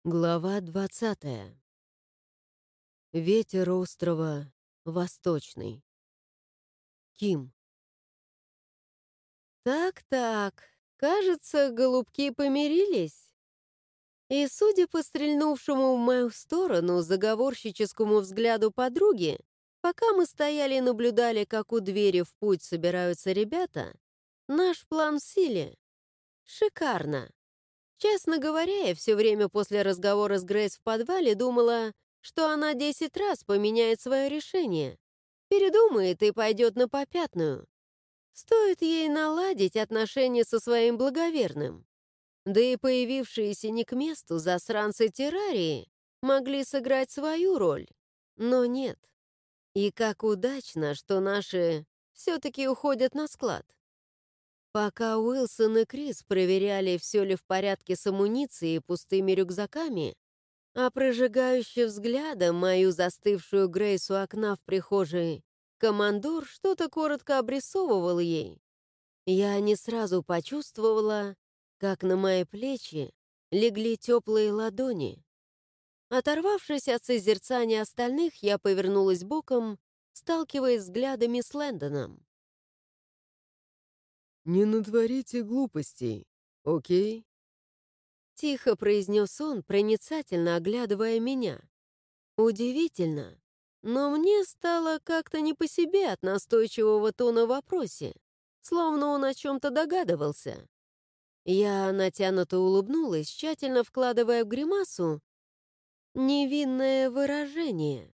Глава 20. Ветер острова Восточный. Ким. Так, кажется, голубки помирились. И, судя по стрельнувшему в мою сторону заговорщическому взгляду подруги, пока мы стояли и наблюдали, как у двери в путь собираются ребята, наш план в силе. Шикарно. Честно говоря, я все время после разговора с Грейс в подвале думала, что она 10 раз поменяет свое решение, передумает и пойдет на попятную. Стоит ей наладить отношения со своим благоверным. Да и появившиеся не к месту засранцы террарии могли сыграть свою роль. Но нет. И как удачно, что наши все-таки уходят на склад. Пока Уилсон и Крис проверяли, все ли в порядке с амуницией и пустыми рюкзаками, а прожигающий взглядом мою застывшую Грейс у окна в прихожей командор что-то коротко обрисовывал ей, я не сразу почувствовала, как на мои плечи легли теплые ладони. Оторвавшись от созерцания остальных, я повернулась боком, сталкиваясь взглядами с Лэндоном. «Не натворите глупостей, окей?» Тихо произнес он, проницательно оглядывая меня. Удивительно, но мне стало как-то не по себе от настойчивого тона в вопросе, словно он о чем-то догадывался. Я натянуто улыбнулась, тщательно вкладывая в гримасу невинное выражение.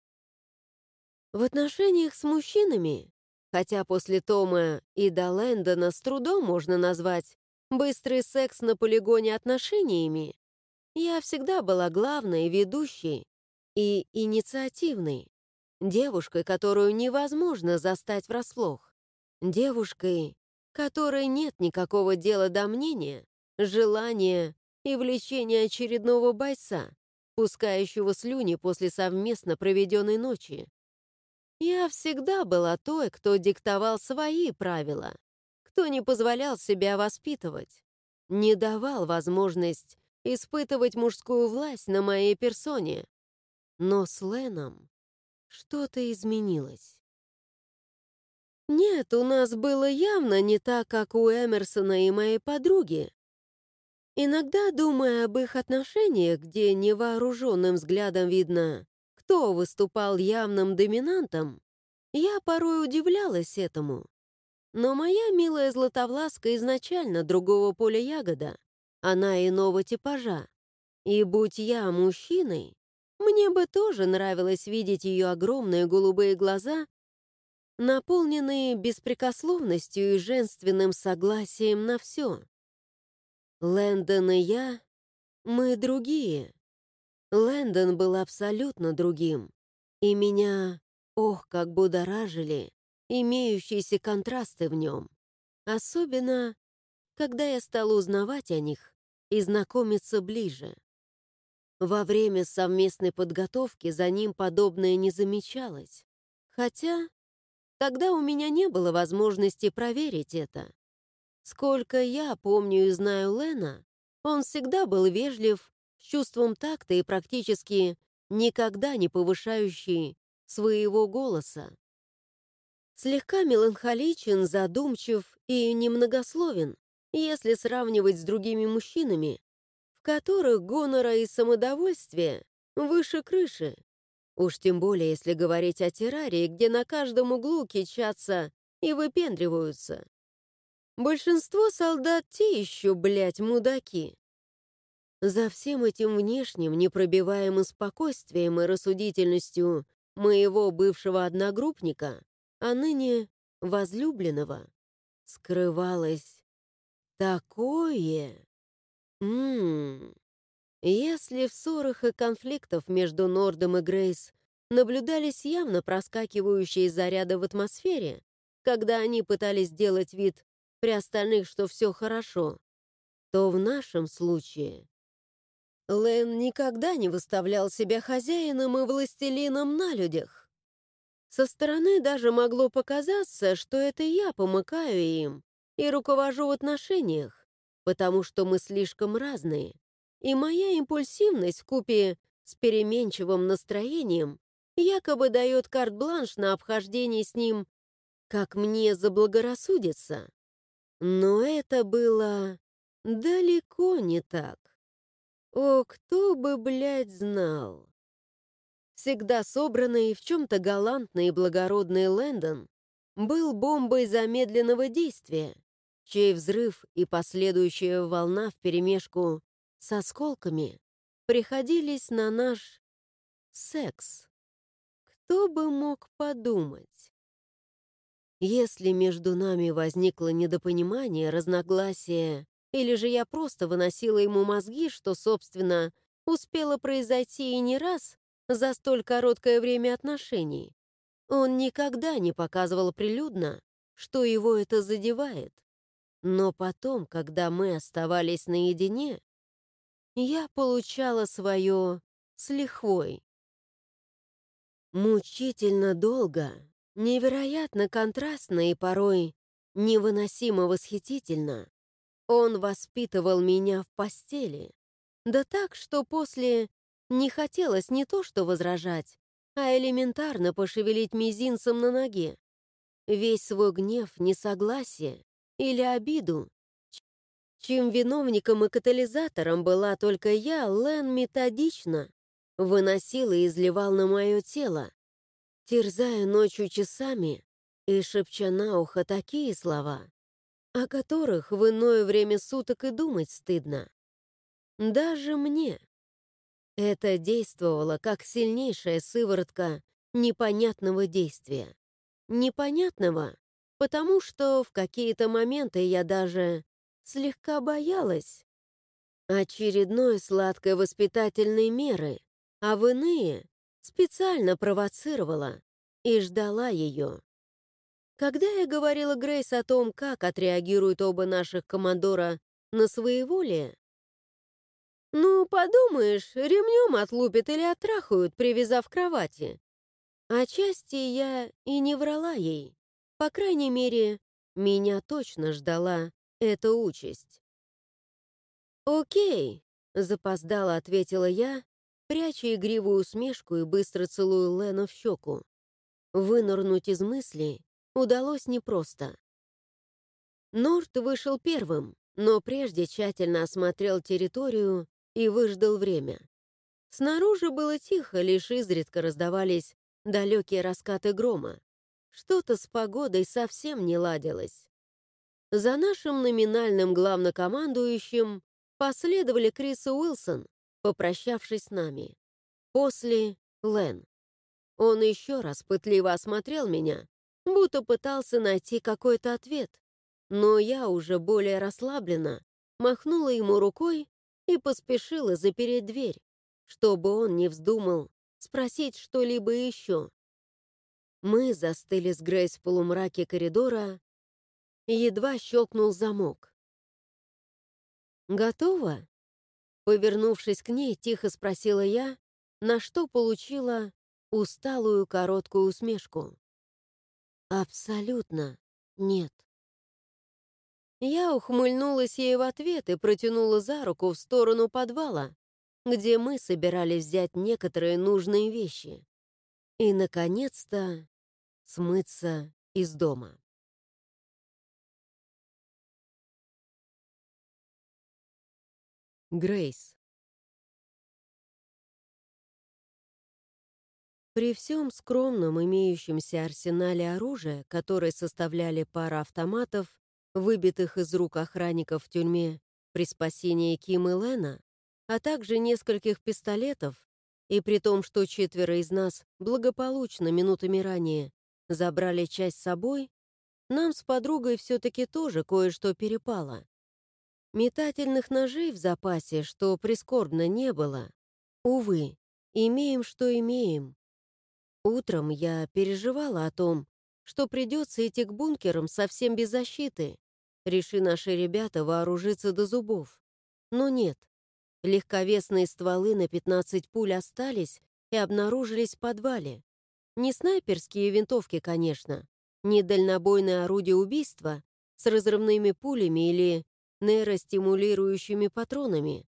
В отношениях с мужчинами, хотя после Тома и до Лэндона с трудом можно назвать быстрый секс на полигоне отношениями, я всегда была главной, ведущей и инициативной, девушкой, которую невозможно застать врасплох, девушкой, которой нет никакого дела до мнения, желания и влечения очередного бойца, пускающего слюни после совместно проведенной ночи. Я всегда была той, кто диктовал свои правила, кто не позволял себя воспитывать, не давал возможность испытывать мужскую власть на моей персоне. Но с Леном что-то изменилось. Нет, у нас было явно не так, как у Эмерсона и моей подруги. Иногда, думая об их отношениях, где невооруженным взглядом видно, кто выступал явным доминантом, я порой удивлялась этому. Но моя милая Златовласка изначально другого поля ягода, она иного типажа. И будь я мужчиной, мне бы тоже нравилось видеть ее огромные голубые глаза, наполненные беспрекословностью и женственным согласием на все. Лэндон и я, мы другие. Лэндон был абсолютно другим. И меня, ох, как будоражили имеющиеся контрасты в нем. Особенно, когда я стала узнавать о них и знакомиться ближе. Во время совместной подготовки за ним подобное не замечалось. Хотя тогда у меня не было возможности проверить это. Сколько я помню и знаю Лена, он всегда был вежлив, с чувством такта и практически никогда не повышающий своего голоса. Слегка меланхоличен, задумчив и немногословен, если сравнивать с другими мужчинами, в которых гонора и самодовольствие выше крыши. Уж тем более, если говорить о террарии, где на каждом углу кичатся и выпендриваются. Большинство солдат те еще, блядь, мудаки. За всем этим внешним, непробиваемым спокойствием и рассудительностью моего бывшего одногруппника, а ныне возлюбленного, скрывалось такое. Если в ссорах и конфликтах между Нордом и Грейс наблюдались явно проскакивающие заряды в атмосфере, когда они пытались сделать вид при остальных, что все хорошо, то в нашем случае Лэн никогда не выставлял себя хозяином и властелином на людях. Со стороны даже могло показаться, что это я помыкаю им и руковожу в отношениях, потому что мы слишком разные. и моя импульсивность вкупе с переменчивым настроением якобы дает карт-бланш на обхождение с ним, как мне заблагорассудится. Но это было далеко не так. О, кто бы, блядь, знал. Всегда собранный, в чем-то галантный и благородный Лэндон был бомбой замедленного действия, чей взрыв и последующая волна вперемешку с осколками приходились на наш секс. Кто бы мог подумать? Если между нами возникло недопонимание, разногласие, или же я просто выносила ему мозги, что, собственно, успело произойти и не раз за столь короткое время отношений, он никогда не показывал прилюдно, что его это задевает. Но потом, когда мы оставались наедине, я получала свое с лихвой. Мучительно долго, невероятно контрастно и порой невыносимо восхитительно он воспитывал меня в постели. Да так, что после не хотелось не то что возражать, а элементарно пошевелить мизинцем на ноге. Весь свой гнев, несогласие или обиду, чьим виновником и катализатором была только я, Лэн методично выносил и изливал на мое тело, терзая ночью часами и шепча на ухо такие слова, о которых в иное время суток и думать стыдно. Даже мне. Это действовало как сильнейшая сыворотка непонятного действия. Непонятного, потому что в какие-то моменты я даже слегка боялась очередной сладкой воспитательной меры, а в иные специально провоцировала и ждала ее. Когда я говорила Грейс о том, как отреагируют оба наших командора на своеволие, ну, подумаешь, ремнем отлупят или оттрахают, привязав к кровати. Отчасти я и не врала ей. По крайней мере, меня точно ждала эта участь. «Окей», — запоздало ответила я, пряча игривую усмешку и быстро целую Лену в щеку. Вынырнуть из мыслей удалось непросто. Норт вышел первым, но прежде тщательно осмотрел территорию и выждал время. Снаружи было тихо, лишь изредка раздавались далекие раскаты грома. Что-то с погодой совсем не ладилось. За нашим номинальным главнокомандующим последовали Крис и Уилсон, попрощавшись с нами. После — Лэн. Он еще раз пытливо осмотрел меня, будто пытался найти какой-то ответ, но я уже более расслабленно махнула ему рукой и поспешила запереть дверь, чтобы он не вздумал спросить что-либо еще. Мы застыли с Грейс в полумраке коридора, едва щелкнул замок. «Готово?» Повернувшись к ней, тихо спросила я, на что получила усталую короткую усмешку. «Абсолютно нет». Я ухмыльнулась ей в ответ и протянула за руку в сторону подвала, где мы собирались взять некоторые нужные вещи. И, наконец-то, смыться из дома. Грейс. При всем скромном имеющемся арсенале оружия, который составляли пара автоматов, выбитых из рук охранников в тюрьме при спасении Ким и Лена, а также нескольких пистолетов, и при том, что 4 из нас благополучно минутами ранее забрали часть с собой, нам с подругой все-таки тоже кое-что перепало. Метательных ножей в запасе, что прискорбно, не было. Увы, имеем, что имеем. Утром я переживала о том, что придется идти к бункерам совсем без защиты, реши наши ребята вооружиться до зубов. Но нет, легковесные стволы на 15 пуль остались и обнаружились в подвале. Не снайперские винтовки, конечно, не дальнобойное орудие убийства с разрывными пулями или нейростимулирующими патронами,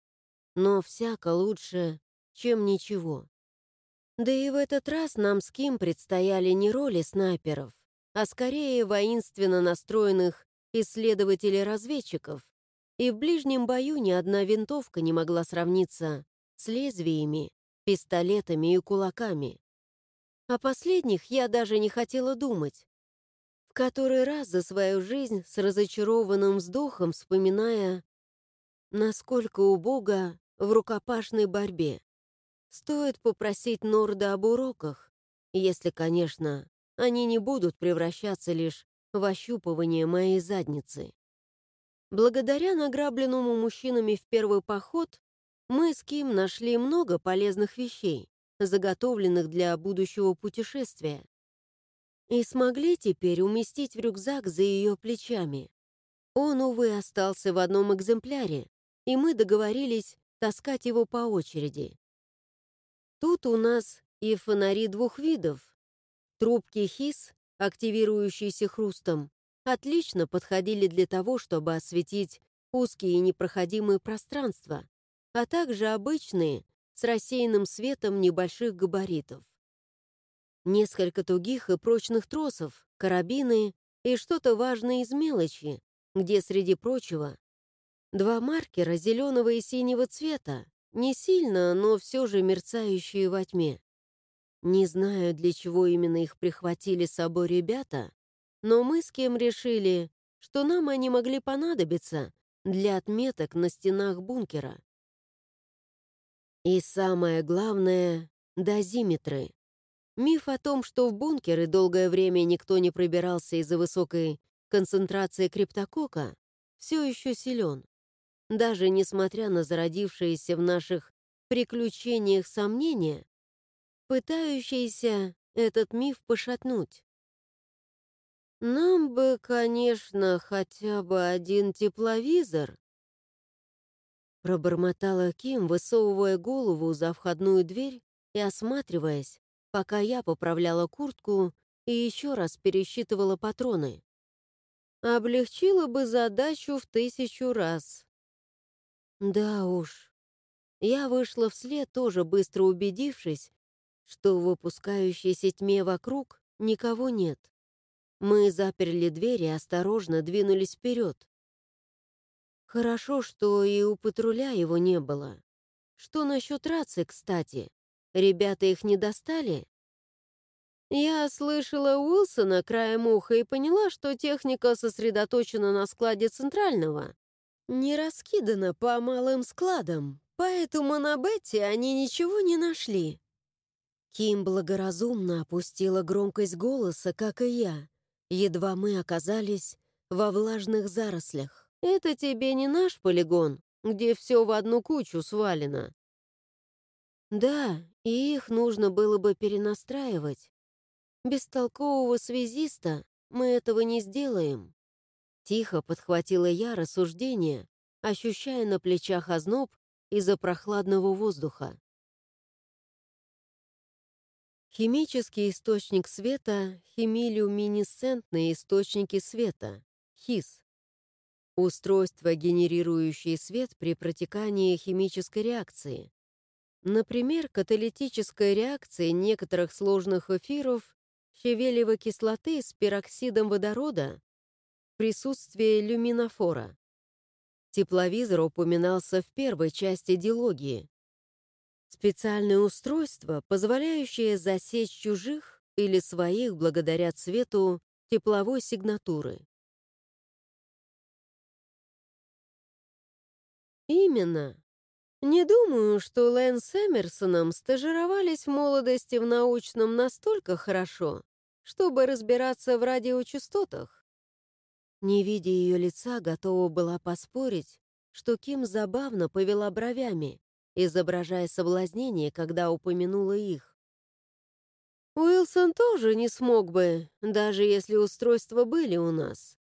но всяко лучше, чем ничего. Да и в этот раз нам с Ким предстояли не роли снайперов, а скорее воинственно настроенных исследователей-разведчиков, и в ближнем бою ни одна винтовка не могла сравниться с лезвиями, пистолетами и кулаками. О последних я даже не хотела думать. В который раз за свою жизнь с разочарованным вздохом вспоминая, насколько убого в рукопашной борьбе. Стоит попросить Норда об уроках, если, конечно, они не будут превращаться лишь в ощупывание моей задницы. Благодаря награбленному мужчинами в первый поход мы с Ким нашли много полезных вещей, заготовленных для будущего путешествия, и смогли теперь уместить в рюкзак за ее плечами. Он, увы, остался в одном экземпляре, и мы договорились таскать его по очереди. Тут у нас и фонари двух видов. Трубки ХИС, активирующиеся хрустом, отлично подходили для того, чтобы осветить узкие и непроходимые пространства, а также обычные, с рассеянным светом небольших габаритов. Несколько тугих и прочных тросов, карабины и что-то важное из мелочи, где, среди прочего, два маркера зеленого и синего цвета, не сильно, но все же мерцающие во тьме. Не знаю, для чего именно их прихватили с собой ребята, но мы с Кем решили, что нам они могли понадобиться для отметок на стенах бункера. И самое главное — дозиметры. Миф о том, что в бункеры долгое время никто не пробирался из-за высокой концентрации криптокока, все еще силен. Даже несмотря на зародившиеся в наших приключениях сомнения, пытающиеся этот миф пошатнуть. «Нам бы, конечно, хотя бы один тепловизор», пробормотала Ким, высовывая голову за входную дверь и осматриваясь, пока я поправляла куртку и еще раз пересчитывала патроны. «Облегчило бы задачу в 1000 раз». Да уж. Я вышла вслед, тоже быстро убедившись, что в выпускающейся тьме вокруг никого нет. Мы заперли дверь и осторожно двинулись вперед. Хорошо, что и у патруля его не было. Что насчет рации, кстати? Ребята их не достали? Я слышала Уилсона краем уха и поняла, что техника сосредоточена на складе центрального, не раскидана по малым складам, поэтому на Бетти они ничего не нашли. Ким благоразумно опустила громкость голоса, как и я, едва мы оказались во влажных зарослях. «Это тебе не наш полигон, где все в одну кучу свалено». Да, и их нужно было бы перенастраивать. Без толкового связиста мы этого не сделаем. Тихо подхватила я рассуждение, ощущая на плечах озноб из-за прохладного воздуха. Химический источник света — химилюминесцентные источники света, ХИС. Устройства, генерирующие свет при протекании химической реакции. Например, каталитическая реакция некоторых сложных эфиров щавелевой кислоты с пероксидом водорода в присутствии люминофора. Тепловизор упоминался в первой части дилогии. Специальное устройство, позволяющее засечь чужих или своих благодаря цвету тепловой сигнатуры. Именно. Не думаю, что Лэн с Эмерсоном стажировались в молодости в научном настолько хорошо, чтобы разбираться в радиочастотах. Не видя ее лица, готова была поспорить, что Ким забавно повела бровями, изображая соблазнение, когда упомянула их. Уилсон тоже не смог бы, даже если устройства были у нас.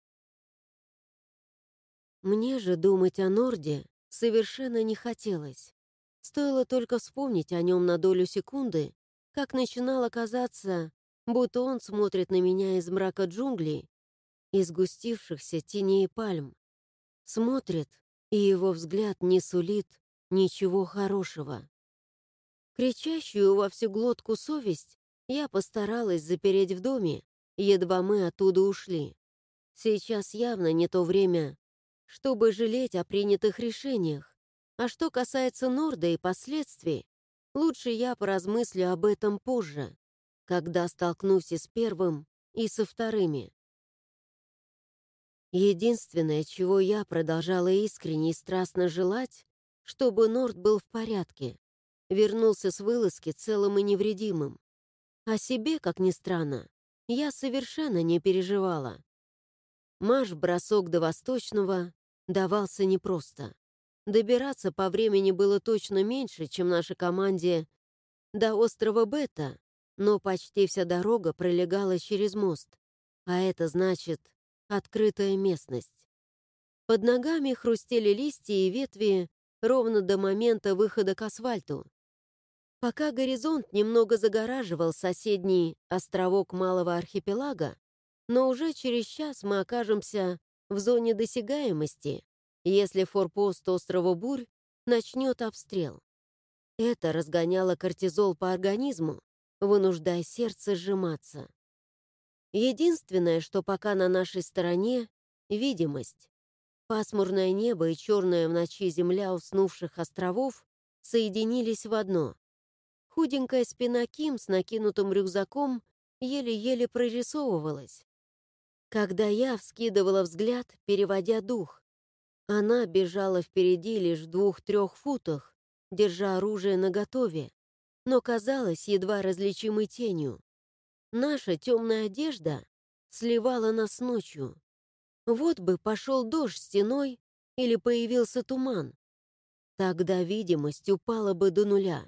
Мне же думать о Норде совершенно не хотелось. Стоило только вспомнить о нем на долю секунды, как начинало казаться, будто он смотрит на меня из мрака джунглей, из сгустившихся теней пальм. Смотрит, и его взгляд не сулит ничего хорошего. Кричащую во всю глотку совесть я постаралась запереть в доме, едва мы оттуда ушли. Сейчас явно не то время, чтобы жалеть о принятых решениях. А что касается Норда и последствий, лучше я поразмыслю об этом позже, когда столкнусь и с первым, и со вторыми. Единственное, чего я продолжала искренне и страстно желать, чтобы Норд был в порядке, вернулся с вылазки целым и невредимым. О себе, как ни странно, я совершенно не переживала. Марш-бросок до Восточного давался непросто. Добираться по времени было точно меньше, чем нашей команде до острова Бета, но почти вся дорога пролегала через мост, а это значит открытая местность. Под ногами хрустели листья и ветви ровно до момента выхода к асфальту. Пока горизонт немного загораживал соседний островок малого архипелага, но уже через час мы окажемся в зоне досягаемости, если форпост острова Бурь начнет обстрел. Это разгоняло кортизол по организму, вынуждая сердце сжиматься. Единственное, что пока на нашей стороне — видимость. Пасмурное небо и черная в ночи земля уснувших островов соединились в одно. Худенькая спина Ким с накинутым рюкзаком еле-еле прорисовывалась. Когда я вскидывала взгляд, переводя дух, она бежала впереди лишь в 2-3 футах, держа оружие наготове, но казалась едва различимой тенью. Наша темная одежда сливала нас ночью. Вот бы пошел дождь стеной или появился туман. Тогда видимость упала бы до нуля.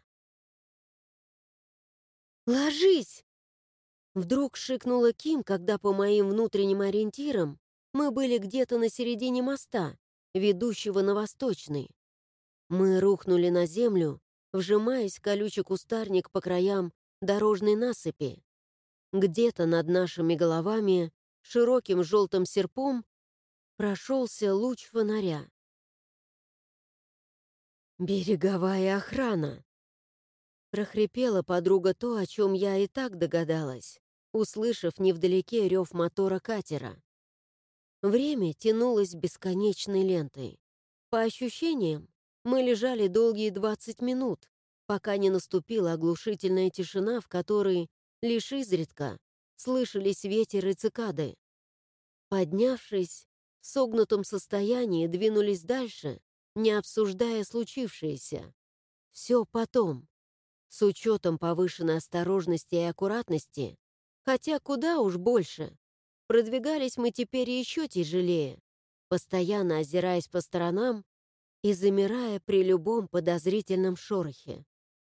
«Ложись!» Вдруг шикнула Ким, когда по моим внутренним ориентирам мы были где-то на середине моста, ведущего на Восточный. Мы рухнули на землю, вжимаясь в колючий кустарник по краям дорожной насыпи. Где-то над нашими головами широким желтым серпом прошелся луч фонаря. «Береговая охрана!» Прохрипела подруга то, о чем я и так догадалась, услышав невдалеке рев мотора катера. Время тянулось бесконечной лентой. По ощущениям, мы лежали долгие 20 минут, пока не наступила оглушительная тишина, в которой лишь изредка слышались ветер и цикады. Поднявшись, в согнутом состоянии двинулись дальше, не обсуждая случившееся. Все потом. С учетом повышенной осторожности и аккуратности, хотя куда уж больше, продвигались мы теперь еще тяжелее, постоянно озираясь по сторонам и замирая при любом подозрительном шорохе.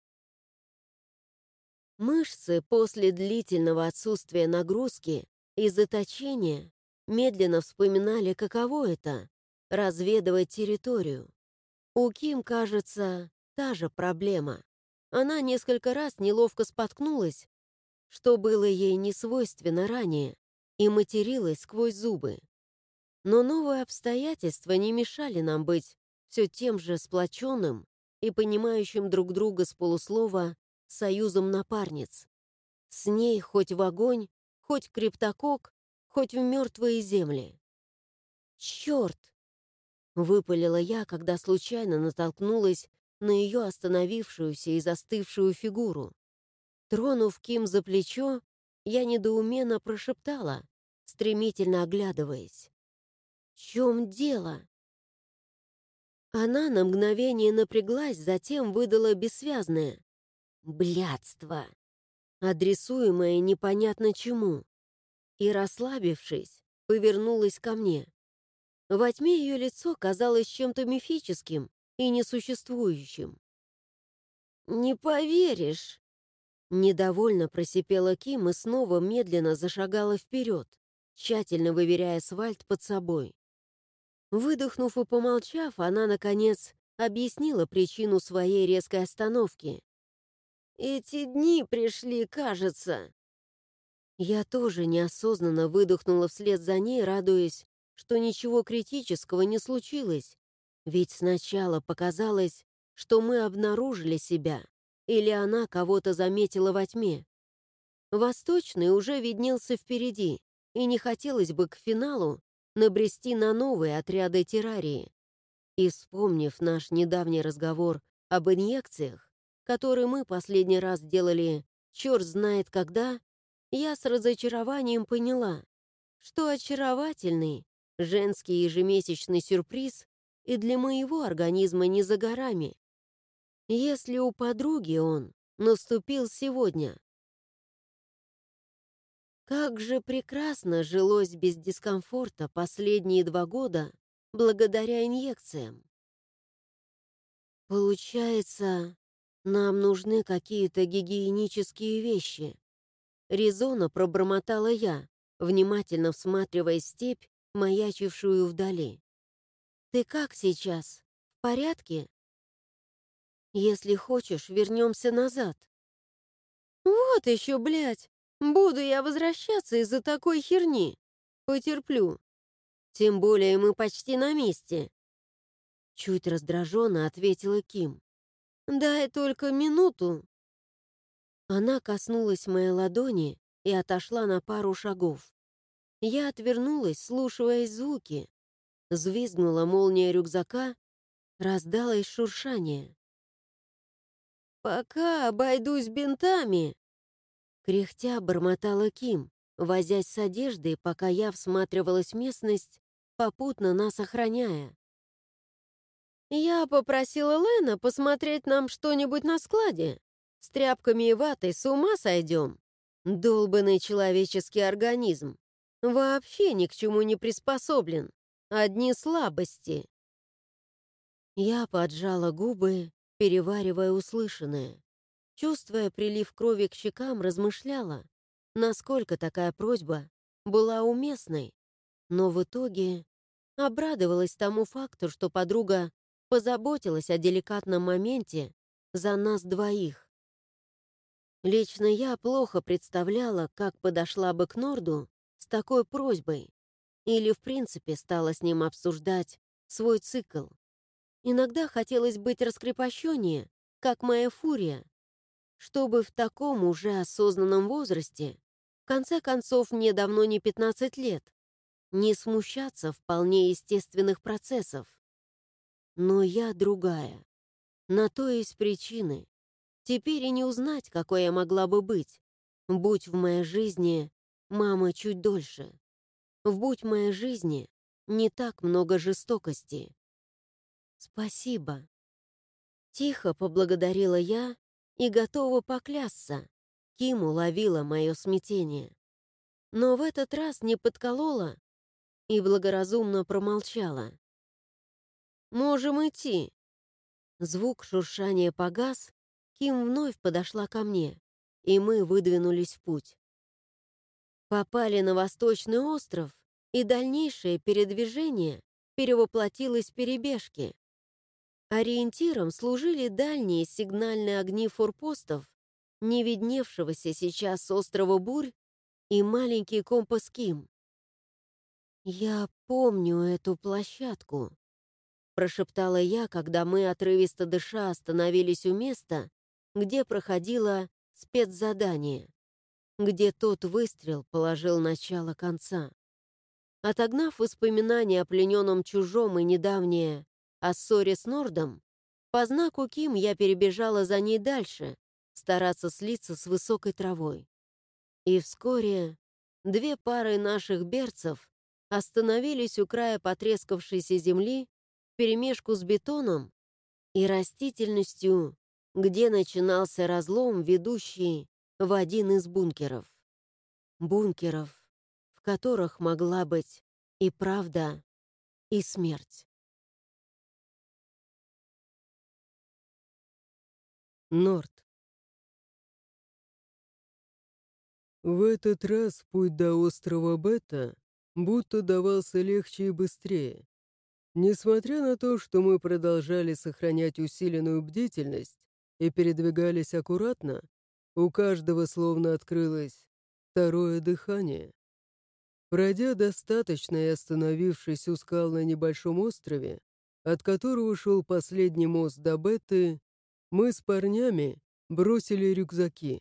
Мышцы после длительного отсутствия нагрузки и заточения медленно вспоминали, каково это — разведывать территорию. У Ким, кажется, та же проблема. Она несколько раз неловко споткнулась, что было ей не свойственно ранее, и материлась сквозь зубы. Но новые обстоятельства не мешали нам быть все тем же сплоченным и понимающим друг друга с полуслова союзом напарниц. С ней хоть в огонь, хоть криптокок, хоть в мертвые земли. «Черт!» — выпалила я, когда случайно натолкнулась на ее остановившуюся и застывшую фигуру. Тронув Ким за плечо, я недоуменно прошептала, стремительно оглядываясь. «В чем дело?» Она на мгновение напряглась, затем выдала бессвязное «блядство», адресуемое непонятно чему, и, расслабившись, повернулась ко мне. Во тьме ее лицо казалось чем-то мифическим и несуществующим. «Не поверишь!» Недовольно просипела Ким и снова медленно зашагала вперед, тщательно выверяя асфальт под собой. Выдохнув и помолчав, она, наконец, объяснила причину своей резкой остановки. «Эти дни пришли, кажется». Я тоже неосознанно выдохнула вслед за ней, радуясь, что ничего критического не случилось, ведь сначала показалось, что мы обнаружили себя, или она кого-то заметила во тьме. Восточный уже виднелся впереди, и не хотелось бы к финалу набрести на новые отряды террарии. И вспомнив наш недавний разговор об инъекциях, который мы последний раз делали черт знает когда, я с разочарованием поняла, что очаровательный женский ежемесячный сюрприз и для моего организма не за горами. Если у подруги он наступил сегодня. Как же прекрасно жилось без дискомфорта последние 2 года благодаря инъекциям. Получается, нам нужны какие-то гигиенические вещи. Резонно пробормотала я, внимательно всматриваясь в степь, маячившую вдали. Ты как сейчас? В порядке? Если хочешь, вернемся назад. Вот еще, блядь! Буду я возвращаться из-за такой херни. Потерплю. Тем более мы почти на месте. Чуть раздраженно ответила Ким. Дай только минуту. Она коснулась моей ладони и отошла на пару шагов. Я отвернулась, слушаясь звуки. Взвизгнула молния рюкзака, раздалось шуршание. «Пока обойдусь бинтами!» Кряхтя бормотала Ким, возясь с одеждой, пока я всматривалась в местность, попутно нас охраняя. «Я попросила Лена посмотреть нам что-нибудь на складе. С тряпками и ватой с ума сойдем. Долбанный человеческий организм. Вообще ни к чему не приспособлен. Одни слабости». Я поджала губы, переваривая услышанное. Чувствуя прилив крови к щекам, размышляла, насколько такая просьба была уместной, но в итоге обрадовалась тому факту, что подруга позаботилась о деликатном моменте за нас двоих. Лично я плохо представляла, как подошла бы к Норду с такой просьбой или, в принципе, стала с ним обсуждать свой цикл. Иногда хотелось быть раскрепощеннее, как моя фурия, чтобы в таком уже осознанном возрасте, в конце концов, мне давно не 15 лет, не смущаться вполне естественных процессов. Но я другая. На то есть причины. Теперь и не узнать, какой я могла бы быть. Будь в моей жизни мама чуть дольше. Будь в моей жизни не так много жестокости. Спасибо. Тихо поблагодарила я и готова поклясться. Ким уловила мое смятение. Но в этот раз не подколола и благоразумно промолчала. «Можем идти». Звук шуршания погас, Ким вновь подошла ко мне, и мы выдвинулись в путь. Попали на Восточный остров, и дальнейшее передвижение перевоплотилось в перебежки. Ориентиром служили дальние сигнальные огни форпостов, не видневшегося сейчас с острова Бурь, и маленький компас Ким. «Я помню эту площадку», — прошептала я, когда мы, отрывисто дыша, остановились у места, где проходило спецзадание, где тот выстрел положил начало конца. Отогнав воспоминания о плененном чужом и недавнее о ссоре с Нордом, по знаку Ким я перебежала за ней дальше, стараться слиться с высокой травой. И вскоре 2 пары наших берцев остановились у края потрескавшейся земли вперемешку с бетоном и растительностью, где начинался разлом, ведущий в один из бункеров. Бункеров, в которых могла быть и правда, и смерть. Норд. В этот раз путь до острова Бета будто давался легче и быстрее. Несмотря на то, что мы продолжали сохранять усиленную бдительность и передвигались аккуратно, у каждого словно открылось второе дыхание. Пройдя достаточно и остановившись у скал на небольшом острове, от которого шел последний мост до Бетты, мы с парнями бросили рюкзаки.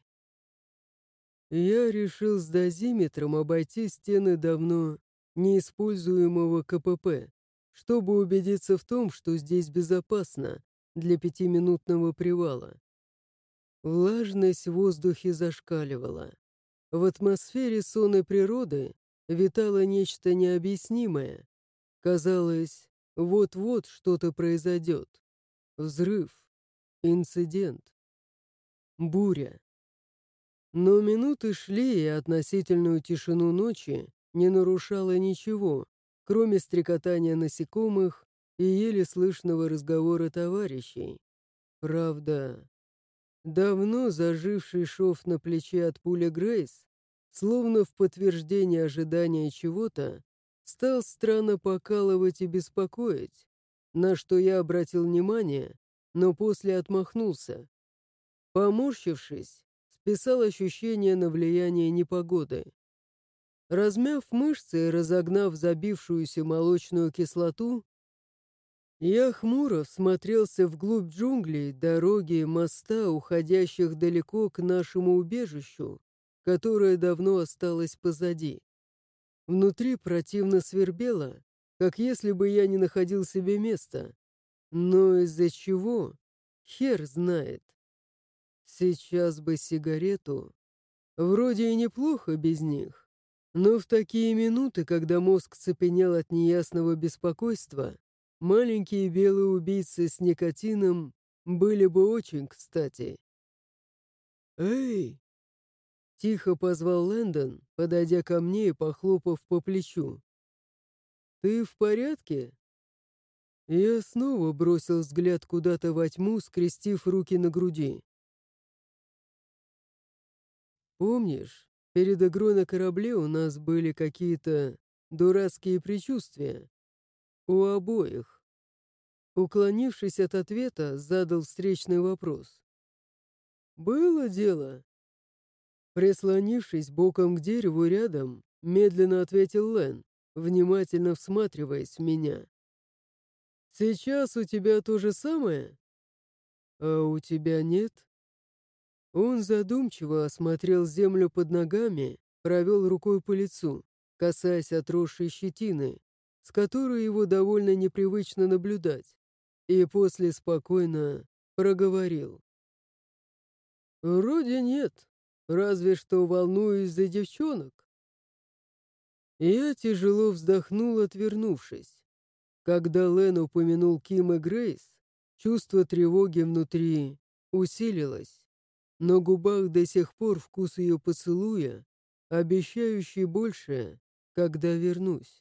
Я решил с дозиметром обойти стены давно неиспользуемого КПП, чтобы убедиться в том, что здесь безопасно для 5-минутного привала. Влажность в воздухе зашкаливала. В атмосфере сонной природы витало нечто необъяснимое. Казалось, вот-вот что-то произойдет. Взрыв, инцидент, буря. Но минуты шли, и относительную тишину ночи не нарушало ничего, кроме стрекотания насекомых и еле слышного разговора товарищей. Правда, давно заживший шов на плече от пули Грейс, словно в подтверждение ожидания чего-то, стал странно покалывать и беспокоить, на что я обратил внимание, но после отмахнулся. Поморщившись, списал ощущение на влияние непогоды. Размяв мышцы и разогнав забившуюся молочную кислоту, я хмуро всмотрелся вглубь джунглей, дороги, моста, уходящих далеко к нашему убежищу, которое давно осталось позади. Внутри противно свербело, как если бы я не находил себе места. Но из-за чего? Хер знает. Сейчас бы сигарету. Вроде и неплохо без них. Но в такие минуты, когда мозг цепенел от неясного беспокойства, маленькие белые убийцы с никотином были бы очень кстати. «Эй!» — тихо позвал Лэндон, подойдя ко мне и похлопав по плечу. «Ты в порядке?» Я снова бросил взгляд куда-то во тьму, скрестив руки на груди. «Помнишь, перед игрой на корабле у нас были какие-то дурацкие предчувствия? У обоих». Уклонившись от ответа, задал встречный вопрос. «Было дело». Прислонившись боком к дереву рядом, медленно ответил Лэн, внимательно всматриваясь в меня. «Сейчас у тебя то же самое? А у тебя нет?» Он задумчиво осмотрел землю под ногами, провел рукой по лицу, касаясь отросшей щетины, с которой его довольно непривычно наблюдать, и после спокойно проговорил. «Вроде нет, разве что волнуюсь за девчонок». Я тяжело вздохнул, отвернувшись. Когда Лэн упомянул Ким и Грейс, чувство тревоги внутри усилилось. На губах до сих пор вкус ее поцелуя, обещающий большее, когда вернусь.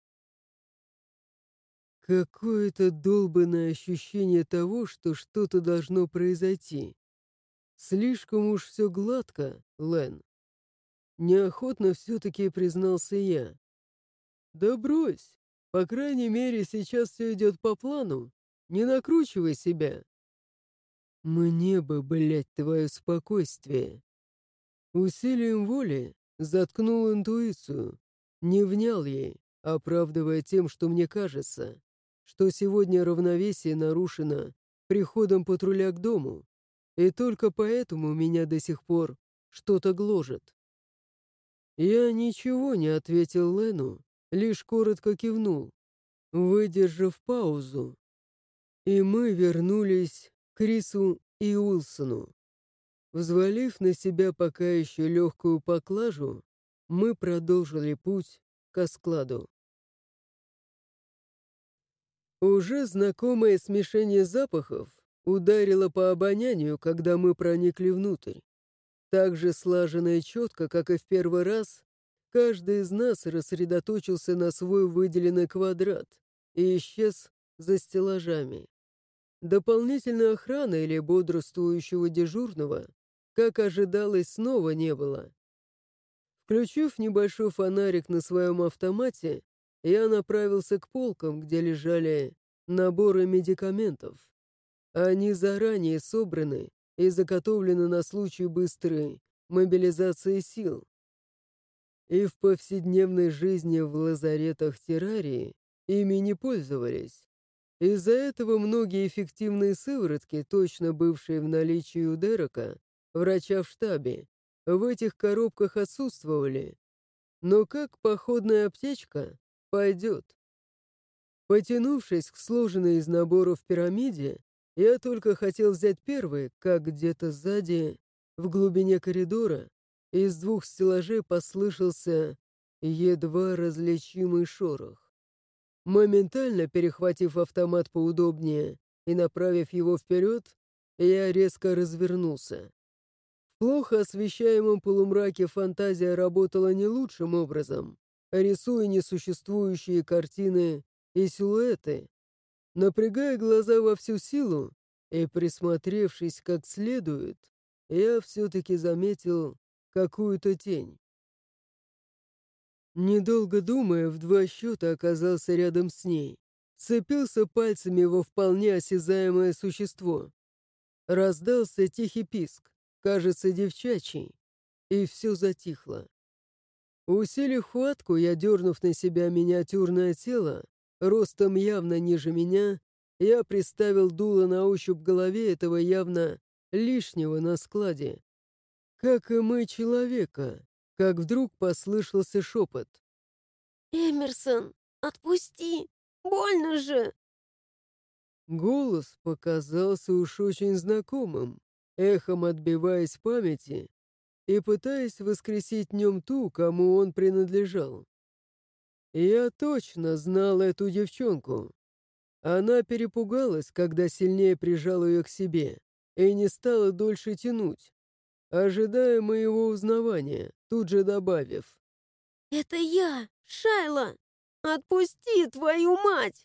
Какое-то долбанное ощущение того, что что-то должно произойти. Слишком уж все гладко, Лэн. Неохотно все-таки признался я. Да брось, по крайней мере, сейчас все идет по плану. Не накручивай себя. Мне бы, блядь, твое спокойствие. Усилием воли заткнул интуицию, не внял ей, оправдывая тем, что мне кажется, что сегодня равновесие нарушено приходом патруля к дому, и только поэтому меня до сих пор что-то гложет. Я ничего не ответил Лену, лишь коротко кивнул, выдержав паузу, и мы вернулись к Крису и Уилсону. Взвалив на себя пока еще легкую поклажу, мы продолжили путь к складу. Уже знакомое смешение запахов ударило по обонянию, когда мы проникли внутрь. Так же слаженно и четко, как и в первый раз, каждый из нас рассредоточился на свой выделенный квадрат и исчез за стеллажами. Дополнительной охраны или бодрствующего дежурного, как ожидалось, снова не было. Включив небольшой фонарик на своем автомате, я направился к полкам, где лежали наборы медикаментов. Они заранее собраны и заготовлены на случай быстрой мобилизации сил. И в повседневной жизни в лазаретах террарии ими не пользовались. Из-за этого многие эффективные сыворотки, точно бывшие в наличии у Дерека, врача в штабе, в этих коробках отсутствовали. Но как походная аптечка пойдет. Потянувшись к сложенной из наборов пирамиде, я только хотел взять первый, как где-то сзади, в глубине коридора, из двух стеллажей послышался едва различимый шорох. Моментально перехватив автомат поудобнее и направив его вперед, я резко развернулся. В плохо освещаемом полумраке фантазия работала не лучшим образом, рисуя несуществующие картины и силуэты. Напрягая глаза во всю силу и присмотревшись как следует, я все-таки заметил какую-то тень. Недолго думая, в два счета оказался рядом с ней. Цепился пальцами во вполне осязаемое существо. Раздался тихий писк, кажется, девчачий, и все затихло. Усилив хватку, я, дернув на себя миниатюрное тело, ростом явно ниже меня, я приставил дуло на ощупь к голове этого явно лишнего на складе. Как и мы человека, как вдруг послышался шепот. «Эмерсон, отпусти! Больно же!» Голос показался уж очень знакомым, эхом отбиваясь в памяти и пытаясь воскресить в нем ту, кому он принадлежал. Я точно знал эту девчонку. Она перепугалась, когда сильнее прижал ее к себе, и не стала дольше тянуть, ожидая моего узнавания, тут же добавив. «Это я, Шайла! Отпусти, твою мать!»